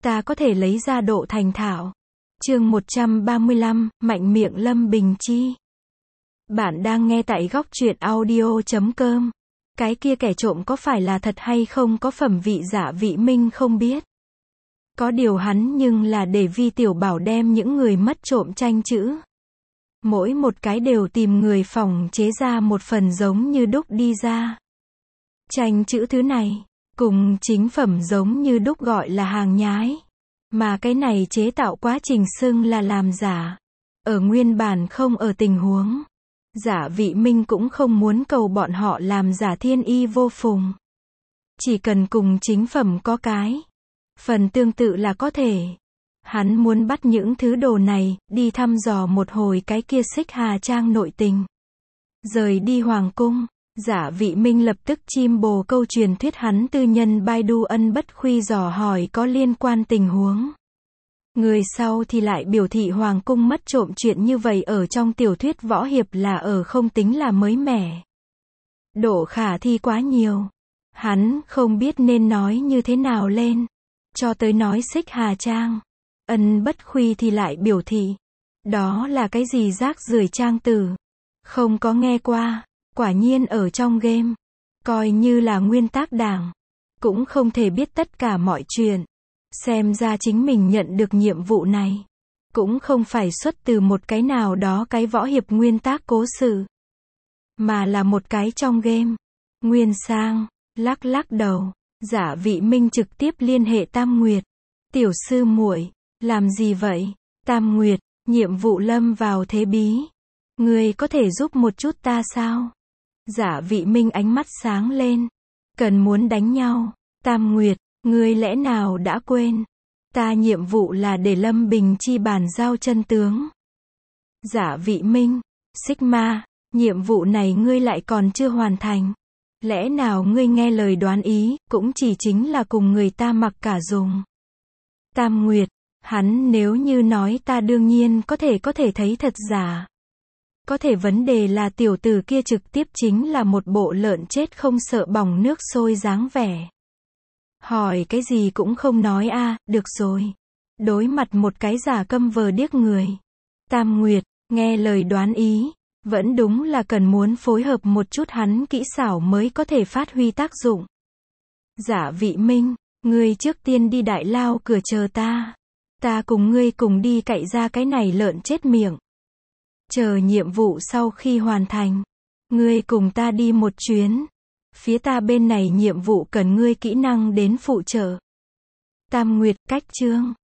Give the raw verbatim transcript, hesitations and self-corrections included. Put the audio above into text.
ta có thể lấy ra độ thành thạo. Chương một trăm ba mươi lăm, mạnh miệng Lâm Bình Chi. Bạn đang nghe tại góc truyện audio chấm com. Cái kia kẻ trộm có phải là thật hay không có phẩm vị giả vị minh không biết. Có điều hắn nhưng là để Vi Tiểu Bảo đem những người mất trộm tranh chữ. Mỗi một cái đều tìm người phòng chế ra một phần giống như đúc đi ra. Tranh chữ thứ này, cùng chính phẩm giống như đúc gọi là hàng nhái. Mà cái này chế tạo quá trình xưng là làm giả. Ở nguyên bản không ở tình huống. Giả vị minh cũng không muốn cầu bọn họ làm giả thiên y vô phùng. Chỉ cần cùng chính phẩm có cái phần tương tự là có thể. Hắn muốn bắt những thứ đồ này, đi thăm dò một hồi cái kia Xích Hà Trang nội tình. Rời đi hoàng cung, giả vị minh lập tức chim bồ câu truyền thuyết hắn tư nhân Baidu ân bất khuy dò hỏi có liên quan tình huống. Người sau thì lại biểu thị hoàng cung mất trộm chuyện như vậy ở trong tiểu thuyết võ hiệp là ở không tính là mới mẻ. Độ khả thi quá nhiều. Hắn không biết nên nói như thế nào lên. Cho tới nói Xích Hà Trang. Ân bất khuy thì lại biểu thị. Đó là cái gì rác rưởi trang tử. Không có nghe qua. Quả nhiên ở trong game. Coi như là nguyên tác đảng. Cũng không thể biết tất cả mọi chuyện. Xem ra chính mình nhận được nhiệm vụ này. Cũng không phải xuất từ một cái nào đó cái võ hiệp nguyên tác cố sự. Mà là một cái trong game. Nguyên Sang, lắc lắc đầu. Giả vị minh trực tiếp liên hệ Tam Nguyệt. Tiểu sư muội, làm gì vậy? Tam Nguyệt, nhiệm vụ lâm vào thế bí. Ngươi có thể giúp một chút ta sao? Giả vị minh ánh mắt sáng lên. Cần muốn đánh nhau. Tam Nguyệt, ngươi lẽ nào đã quên? Ta nhiệm vụ là để Lâm Bình Chi bàn giao chân tướng. Giả vị minh, Sigma, nhiệm vụ này ngươi lại còn chưa hoàn thành. Lẽ nào ngươi nghe lời đoán ý, cũng chỉ chính là cùng người ta mặc cả dùng. Tam Nguyệt, hắn nếu như nói ta đương nhiên có thể có thể thấy thật giả. Có thể vấn đề là tiểu tử kia trực tiếp chính là một bộ lợn chết không sợ bỏng nước sôi dáng vẻ. Hỏi cái gì cũng không nói a, à, được rồi. Đối mặt một cái giả câm vờ điếc người. Tam Nguyệt, nghe lời đoán ý, vẫn đúng là cần muốn phối hợp một chút hắn kỹ xảo mới có thể phát huy tác dụng. Giả vị minh, ngươi trước tiên đi đại lao cửa chờ ta. Ta cùng ngươi cùng đi cậy ra cái này lợn chết miệng. Chờ nhiệm vụ sau khi hoàn thành. Ngươi cùng ta đi một chuyến. Phía ta bên này nhiệm vụ cần ngươi kỹ năng đến phụ trợ. Tam Nguyệt, cách chương.